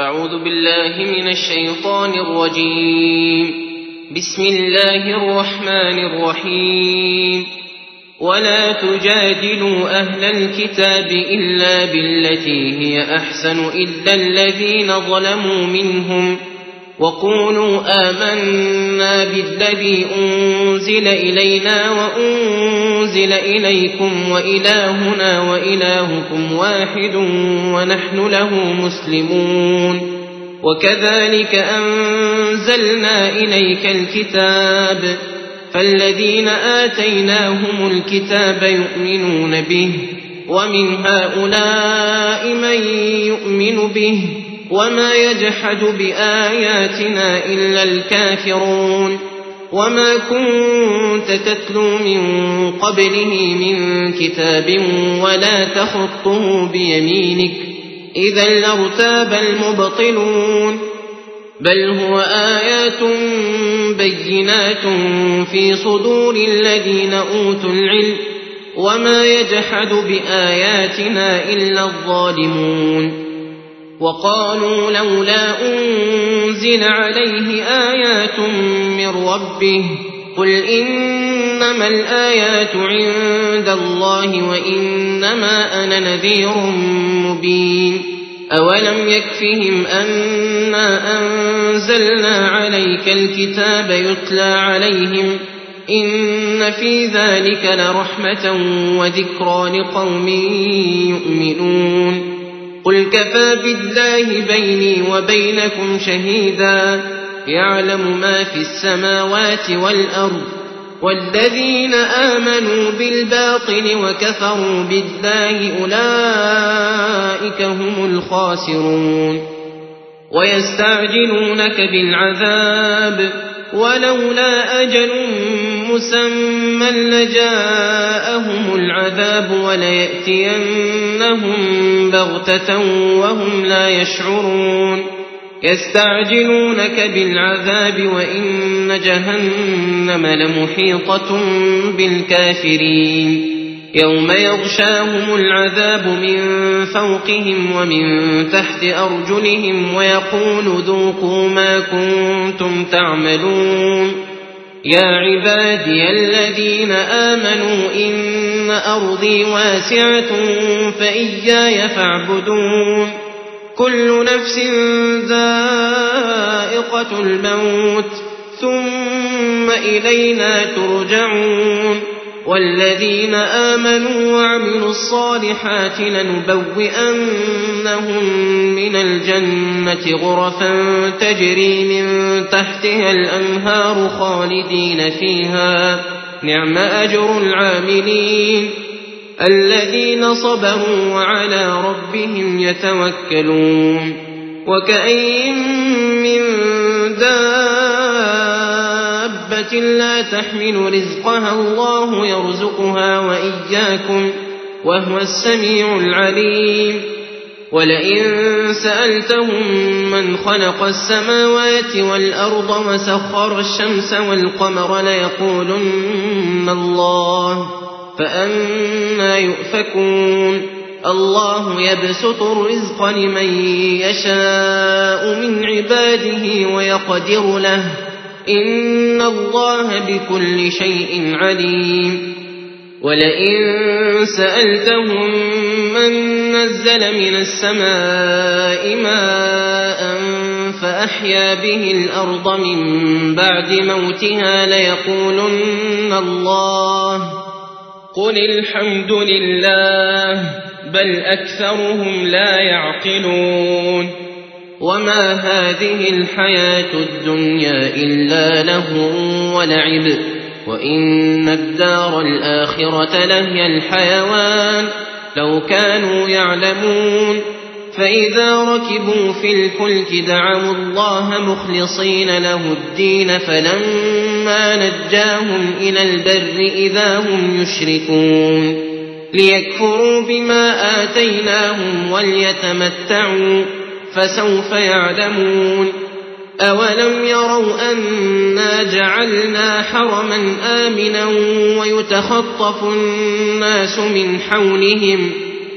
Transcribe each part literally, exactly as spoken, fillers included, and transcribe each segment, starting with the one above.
أعوذ بالله من الشيطان الرجيم. بسم الله الرحمن الرحيم. ولا تجادلوا أهل الكتاب إلا بالتي هي أحسن إلا الذين ظلموا منهم وقولوا آمنا بالذي أنزل إلينا وأنزل إليكم وإلهنا وإلهكم واحد ونحن له مسلمون. وكذلك أنزلنا إليك الكتاب فالذين آتيناهم الكتاب يؤمنون به ومن هؤلاء من يؤمن به وما يجحد بآياتنا إلا الكافرون. وما كنت تتلو من قبله من كتاب ولا تخطه بيمينك إذا لارتاب المبطلون. بل هو آيات بينات في صدور الذين أوتوا العلم وما يجحد بآياتنا إلا الظالمون. وقالوا لولا أنزل عليه آيات من ربه قل إنما الآيات عند الله وإنما أنا نذير مبين. أولم يكفهم أنا أنزلنا عليك الكتاب يتلى عليهم إن في ذلك لرحمة وذكرى لقوم يؤمنون. قل كفى بالله بيني وبينكم شهيدا يعلم ما في السماوات والأرض. والذين آمنوا بالباطل وكفروا بالله أولئك هم الخاسرون. ويستعجلونك بالعذاب ولولا أجل مسمى لجاءهم العذاب وليأتينهم بغتة وهم لا يشعرون. يستعجلونك بالعذاب وإن جهنم لمحيطة بالكافرين. يوم يغشاهم العذاب من فوقهم ومن تحت أرجلهم ويقول ذوقوا ما كنتم تعملون. يا عبادي الذين آمنوا إن أرضي واسعة فإياي فاعبدون. كل نفس ذائقة الموت ثم إلينا ترجعون. والذين آمنوا وعملوا الصالحات لنبوئنهم من الجنة غرفا تجري من تحتها الأنهار خالدين فيها نعم أجر العاملين الذين صبروا وعلى ربهم يتوكلون. وكأين من دابة لا تحمل رزقها الله يرزقها وإياكم وهو السميع العليم. ولئن سألتهم من خلق السماوات والأرض وسخر الشمس والقمر ليقولن الله فأنى يؤفكون. الله يبسط الرزق لمن يشاء من عباده ويقدر له إن الله بكل شيء عليم. ولئن سألتهم من نزل من السماء ماء فأحيا به الأرض من بعد موتها ليقولن الله قل الحمد لله بل أكثرهم لا يعقلون. وما هذه الحياة الدنيا إلا لهو ولعب وإن الدار الآخرة لهي الحيوان لو كانوا يعلمون. فإذا ركبوا في الفلك دعوا الله مخلصين له الدين فلما نجاهم إلى البر إذا هم يشركون ليكفروا بما آتيناهم وليتمتعوا فسوف يعلمون. أولم يروا أنا جعلنا حرما آمنا ويتخطف الناس من حولهم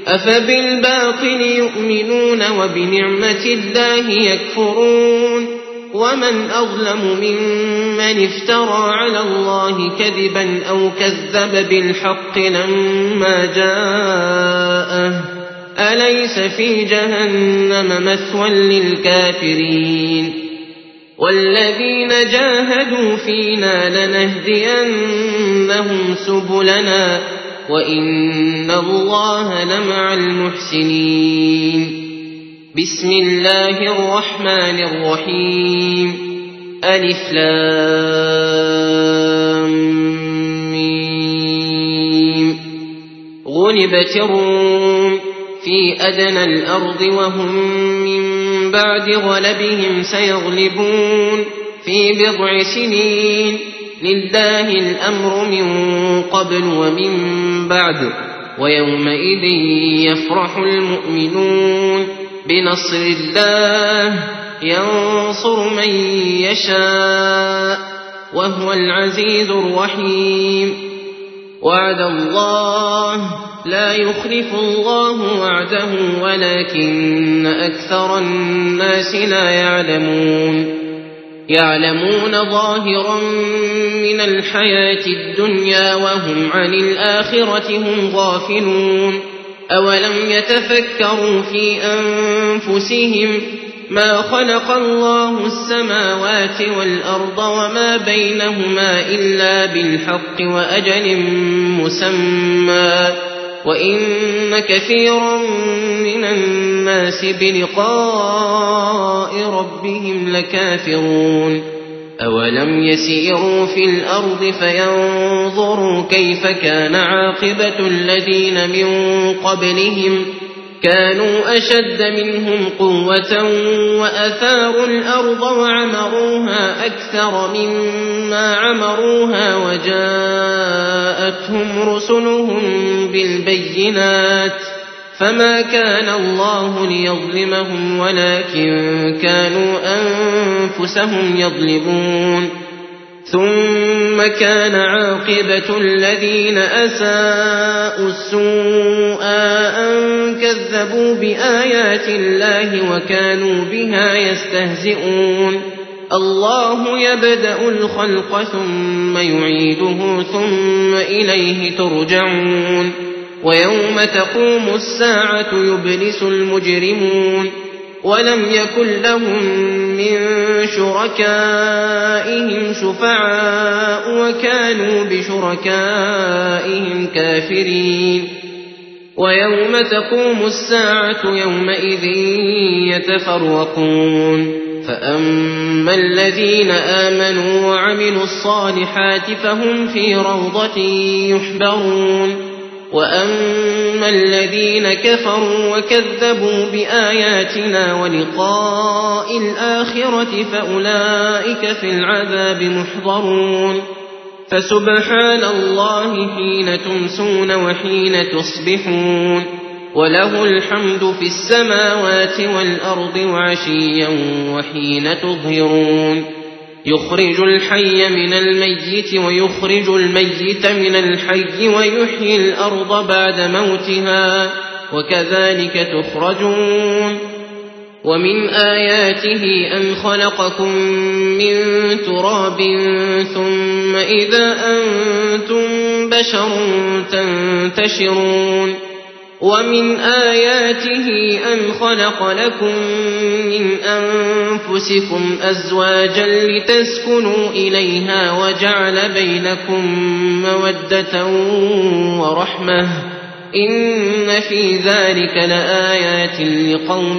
أفبالباطل يؤمنون وبنعمة الله يكفرون ومن أظلم ممن افترى على الله كذبا أو كذب بالحق لما جاءه أليس في جهنم مثوى للكافرين والذين جاهدوا فينا لنهدينهم سبلنا وإن الله لمع المحسنين بسم الله الرحمن الرحيم ألف لام ميم غلبت الروم في أدنى الأرض وهم من بعد غلبهم سيغلبون في بضع سنين لله الأمر من قبل ومن بعد ويومئذ يفرح المؤمنون بنصر الله ينصر من يشاء وهو العزيز الرحيم وعد الله لا يخلف الله وعده ولكن أكثر الناس لا يعلمون يعلمون ظاهرا من الحياة الدنيا وهم عن الآخرة هم غافلون أولم يتفكروا في أنفسهم ما خلق الله السماوات والأرض وما بينهما إلا بالحق وأجل مسمى وإن كثيرا من الناس بلقاء ربهم لكافرون أولم يسيروا في الأرض فينظروا كيف كان عاقبة الذين من قبلهم كانوا أشد منهم قوة وأثاروا الأرض وعمروها أكثر مما عمروها وجاءتهم رسلهم بالبينات فما كان الله ليظلمهم ولكن كانوا أنفسهم يظلمون ثم كان عاقبة الذين أساءوا السوء أن كذبوا بآيات الله وكانوا بها يستهزئون الله يبدأ الخلق ثم يعيده ثم إليه ترجعون ويوم تقوم الساعة يبلس المجرمون ولم يكن لهم من شركائهم شفعاء وكانوا بشركائهم كافرين ويوم تقوم الساعة يومئذ يتفرقون فأما الذين آمنوا وعملوا الصالحات فهم في روضة يحبرون وأما الذين كفروا وكذبوا بآياتنا ولقاء الآخرة فأولئك في العذاب محضرون فسبحان الله حين تمسون وحين تصبحون وله الحمد في السماوات والأرض وعشيا وحين تظهرون يخرج الحي من الميت ويخرج الميت من الحي ويحيي الأرض بعد موتها وكذلك تخرجون ومن آياته أن خلقكم من تراب ثم إذا أنتم بشر تنتشرون ومن آياته أن خلق لكم من أنفسكم أزواجا لتسكنوا إليها وجعل بينكم مودة ورحمة إن في ذلك لآيات لقوم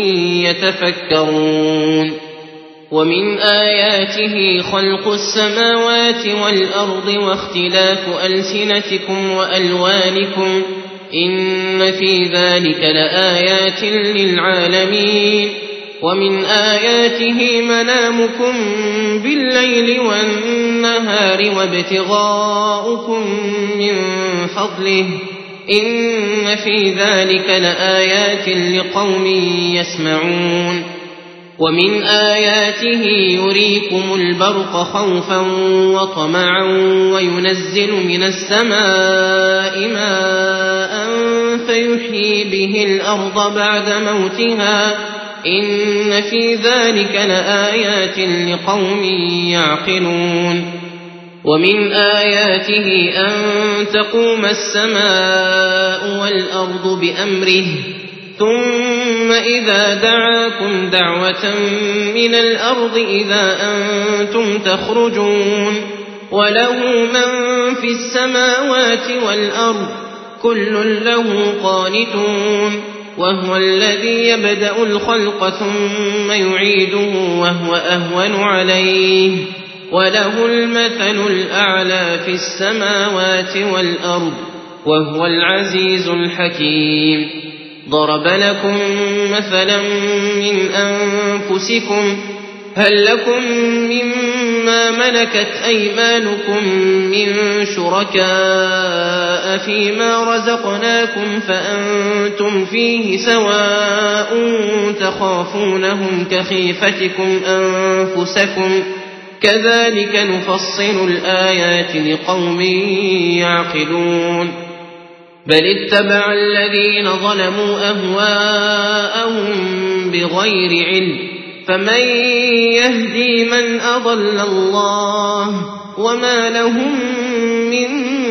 يتفكرون ومن آياته خلق السماوات والأرض واختلاف ألسنتكم وألوانكم إن في ذلك لآيات للعالمين ومن آياته منامكم بالليل والنهار وابتغاؤكم من فضله إن في ذلك لآيات لقوم يسمعون ومن آياته يريكم البرق خوفا وطمعا وينزل من السماء ماء فيحيي به الأرض بعد موتها إن في ذلك لآيات لقوم يعقلون ومن آياته أن تقوم السماء والأرض بأمره ثم إذا دعاكم دعوة من الأرض إذا أنتم تخرجون وله من في السماوات والأرض كل له قانتون وهو الذي يبدأ الخلق ثم يعيده وهو أهون عليه وله المثل الأعلى في السماوات والأرض وهو العزيز الحكيم ضرب لكم مثلا من أنفسكم هل لكم مما ملكت أيمانكم من شركاء فيما رزقناكم فأنتم فيه سواء تخافونهم كخيفتكم أنفسكم كذلك نفصل الآيات لقوم يعقلون بل اتبع الذين ظلموا أهواءهم بغير علم فمن يهدي من أضل الله وما لهم من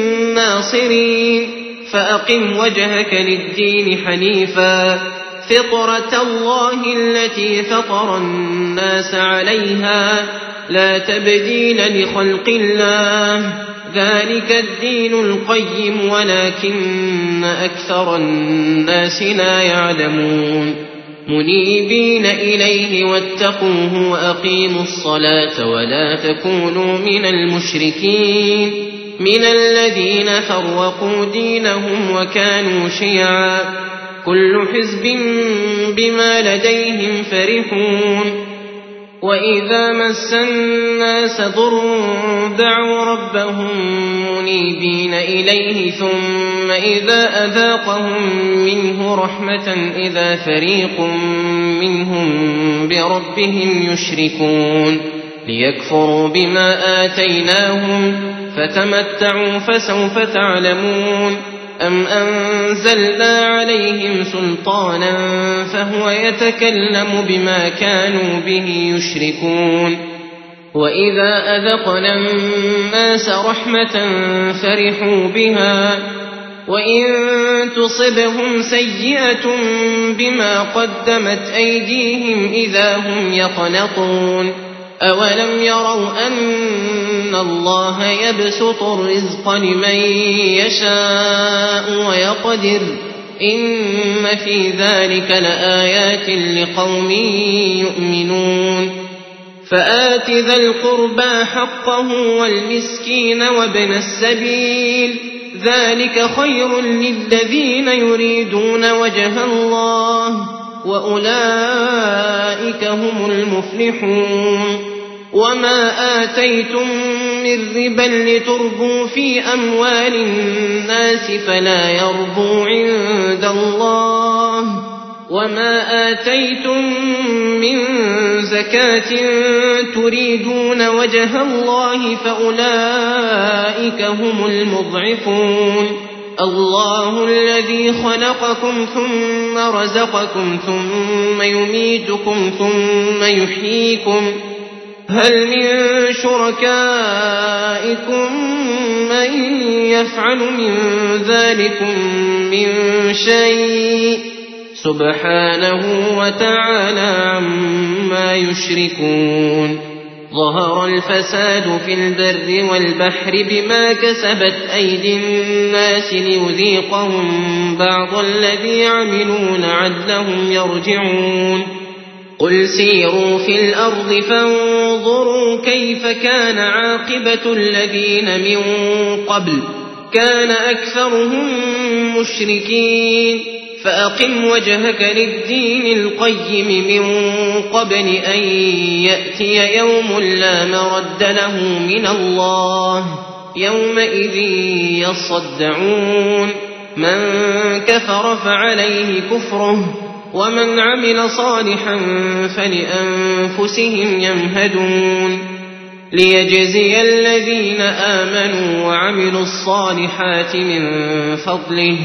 ناصرين فأقم وجهك للدين حنيفا فطرة الله التي فطر الناس عليها لا تبديل لخلق الله ذلك الدين القيم ولكن أكثر الناس لا يعلمون منيبين إليه واتقوه وأقيموا الصلاة ولا تكونوا من المشركين من الذين فرقوا دينهم وكانوا شيعا كل حزب بما لديهم فرحون وإذا مس الناس ضر دعوا ربهم منيبين إليه ثم إذا أذاقهم منه رحمة إذا فريق منهم بربهم يشركون ليكفروا بما آتيناهم فتمتعوا فسوف تعلمون أم أنزلنا عليهم سلطانا فهو يتكلم بما كانوا به يشركون وإذا أذقنا الناس رحمة فرحوا بها وإن تصبهم سيئة بما قدمت أيديهم إذا هم يقنطون أولم يروا أن الله يبسط الرزق لمن يشاء ويقدر إن في ذلك لآيات لقوم يؤمنون فآت ذا القربى حقه والمسكين وابن السبيل ذلك خير للذين يريدون وجه الله وأولئك هم المفلحون وما آتيتم من ربا لتربوا في أموال الناس فلا يربو عند الله وما آتيتم من زكاة تريدون وجه الله فأولئك هم المضعفون الله الذي خلقكم ثم رزقكم ثم يميتكم ثم يحييكم هل من شركائكم من يفعل من ذلكم من شيء سبحانه وتعالى عما يشركون ظهر الفساد في البر والبحر بما كسبت أيدي الناس ليذيقهم بعض الذي عملوا لعلهم يرجعون قل سيروا في الأرض فانظروا كيف كان عاقبة الذين من قبل كان أكثرهم مشركين فأقم وجهك للدين القيم من قبل أن يأتي يوم لا مرد له من الله يومئذ يصدعون من كفر فعليه كفره ومن عمل صالحا فلأنفسهم يمهدون ليجزي الذين آمنوا وعملوا الصالحات من فضله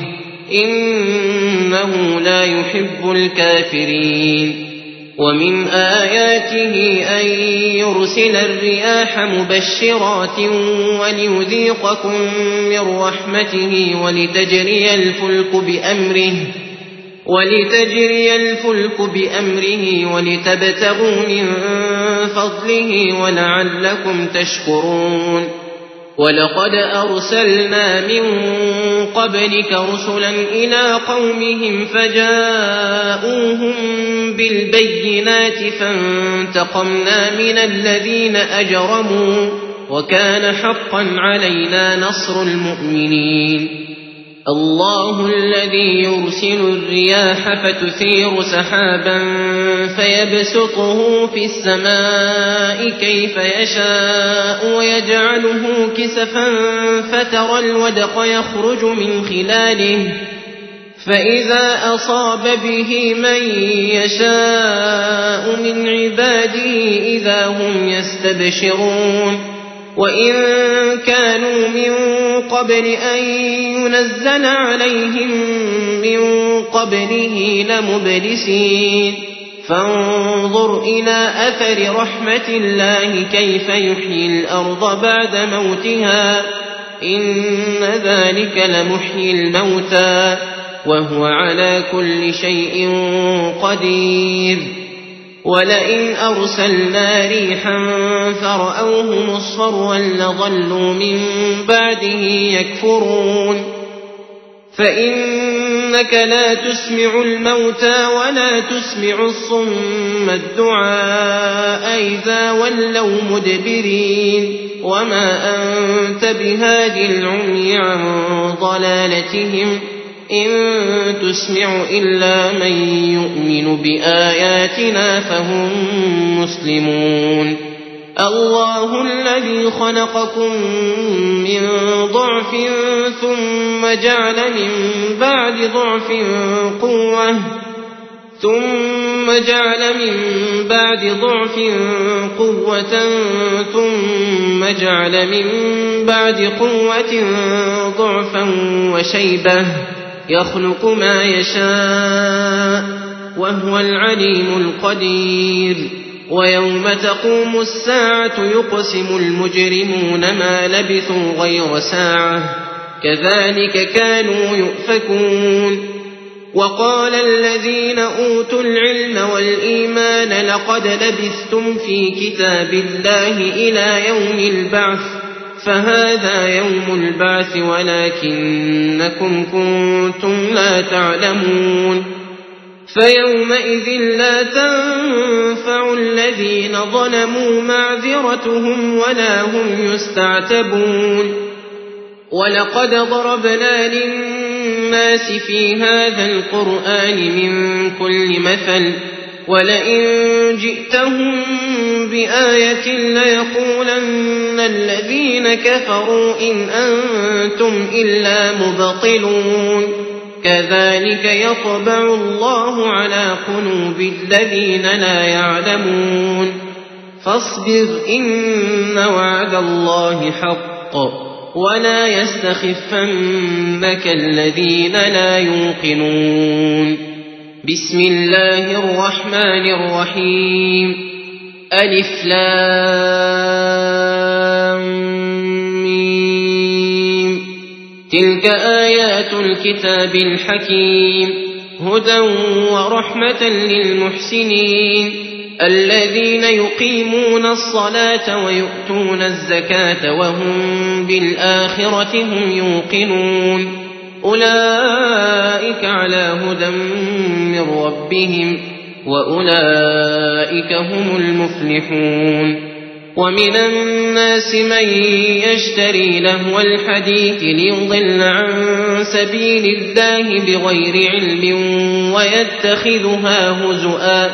إنه لا يحب الكافرين. ومن آياته أن يرسل الرياح مبشرات وليذيقكم من رحمته ولتجري الفلك بأمره ولتجري الفلك بأمره ولتبتغوا من فضله ولعلكم تشكرون. ولقد أرسلنا من قبلك رسلا إلى قومهم فجاءوهم بالبينات فانتقمنا من الذين أجرموا وكان حقا علينا نصر المؤمنين. الله الذي يرسل الرياح فتثير سحابا فيبسطه في السماء كيف يشاء ويجعله كسفا فترى الودق يخرج من خلاله فإذا أصاب به من يشاء من عباده إذا هم يستبشرون. وإن كانوا من قبل أن ينزل عليهم من قبله لمبلسين. فانظر إلى أثر رحمة الله كيف يحيي الأرض بعد موتها إن ذلك لمحيي الموتى وهو على كل شيء قدير. ولئن أرسلنا ريحا فرأوه مصفرا لظلوا من بعده يكفرون. فإنك لا تسمع الموتى ولا تسمع الصم الدعاء إذا ولوا مدبرين. وما أنت بهادي العمي عن ضلالتهم إن تسمع إلا من يؤمن بآياتنا فهم مسلمون. الله الذي خلقكم من ضعف ثم جعل من بعد ضعف قوة ثم جعل من بعد ضعف قوة ثم جعل من بعد قوة ضعفا وشيبة يخلق ما يشاء وهو العليم القدير. ويوم تقوم الساعة يقسم المجرمون ما لبثوا غير ساعة كذلك كانوا يؤفكون. وقال الذين أوتوا العلم والإيمان لقد لبثتم في كتاب الله إلى يوم البعث فهذا يوم البعث ولكنكم كنتم لا تعلمون. فيومئذ لا تنفع الذين ظلموا معذرتهم ولا هم يستعتبون. ولقد ضربنا للناس في هذا القرآن من كل مثل ولئن جئتهم بآية ليقولن الذين كفروا إن أنتم إلا مبطلون. كذلك يطبع الله على قلوب الذين لا يعلمون. فاصبر إن وعد الله حق ولا يستخفنك الذين لا يوقنون. بسم الله الرحمن الرحيم. ألف لام ميم. تلك آيات الكتاب الحكيم هدى ورحمة للمحسنين الذين يقيمون الصلاة ويؤتون الزكاة وهم بالآخرة هم يوقنون. أولئك على هدى من ربهم وأولئك هم المفلحون. ومن الناس من يشتري لهو الحديث ليضل عن سبيل الله بغير علم ويتخذها هزؤا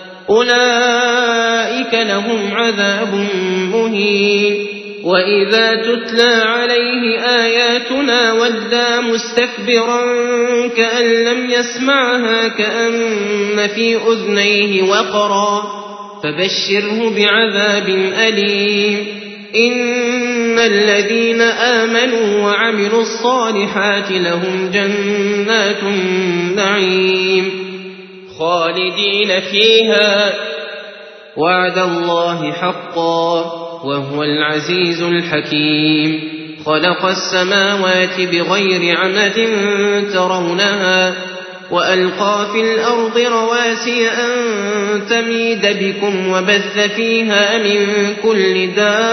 أولئك لهم عذاب مهين. وإذا تتلى عليه آياتنا ولى مستكبرا كأن لم يسمعها كأن في أذنيه وقرا فبشره بعذاب أليم. إن الذين آمنوا وعملوا الصالحات لهم جنات النعيم خالدين فيها وعد الله حقا وهو العزيز الحكيم خلق السماوات بغير عمد ترونها وألقى في الأرض رواسي أن تميد بكم وبث فيها من كل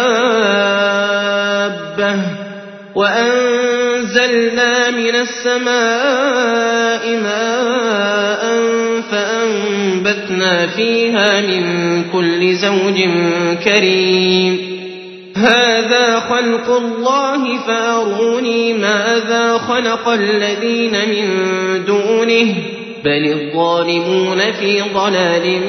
دابة وأنزلنا من السماء ماء فأنبتنا فيها من كل زوج كريم هذا خلق الله فأروني ماذا خلق الذين من دونه بل الظالمون في ضلال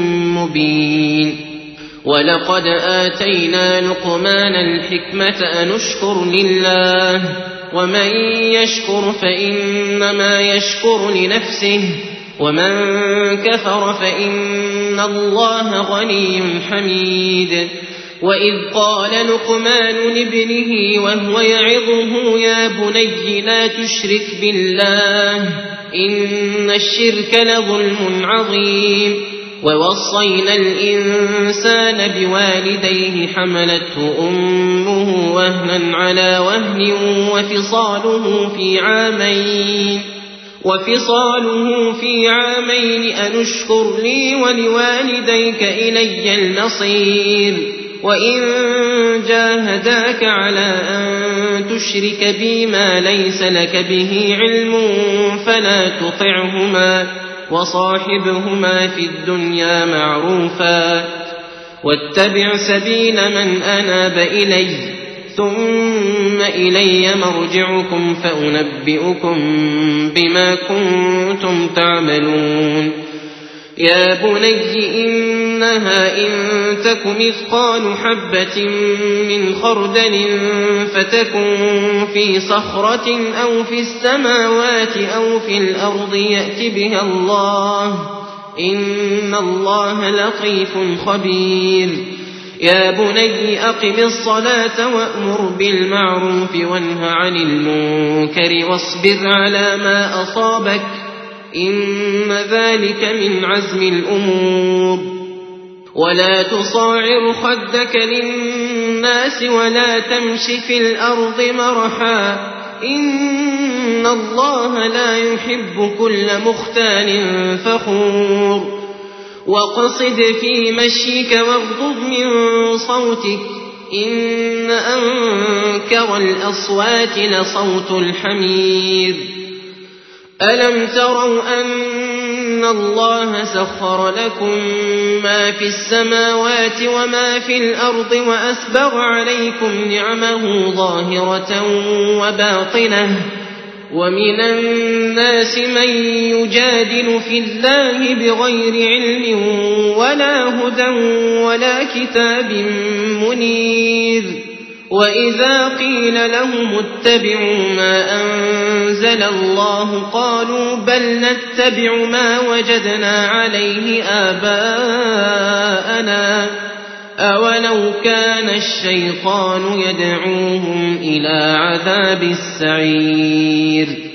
مبين ولقد آتينا لقمان الحكمة أن اشكر لله ومن يشكر فإنما يشكر لنفسه ومن كفر فإن الله غني حميد وإذ قال لقمان لابنه وهو يعظه يا بني لا تشرك بالله إن الشرك لظلم عظيم ووصينا الإنسان بوالديه حملته أمه وهنا على وهن وفصاله في عامين وفصاله في عامين أن اشكر لي ولوالديك إلي المصير وإن جاهداك على أن تشرك بي ما ليس لك به علم فلا تطعهما وصاحبهما في الدنيا معروفا واتبع سبيل من أناب إلي ثم إلي مرجعكم فأنبئكم بما كنتم تعملون يا بني إنها إن تك مثقال حبة من خردل فتكن في صخرة أو في السماوات أو في الأرض يأت بها الله إن الله لطيف خبير يا بني أقم الصلاة وأمر بالمعروف وانه عن المنكر واصبر على ما أصابك إن ذلك من عزم الأمور ولا تصاعر خدك للناس ولا تمش في الأرض مرحا إن الله لا يحب كل مختال فخور واقصد في مشيك واغضض من صوتك إن أنكر الأصوات لصوت الحمير ألم تروا أن الله سخر لكم ما في السماوات وما في الأرض وأسبغ عليكم نعمه ظاهرة وباطنة ومن الناس من يجادل في الله بغير علم ولا هدى ولا كتاب منير وإذا قيل لهم اتبعوا ما أنزل الله قالوا بل نتبع ما وجدنا عليه آباءنا أولو كان الشيطان يدعوهم إلى عذاب السعير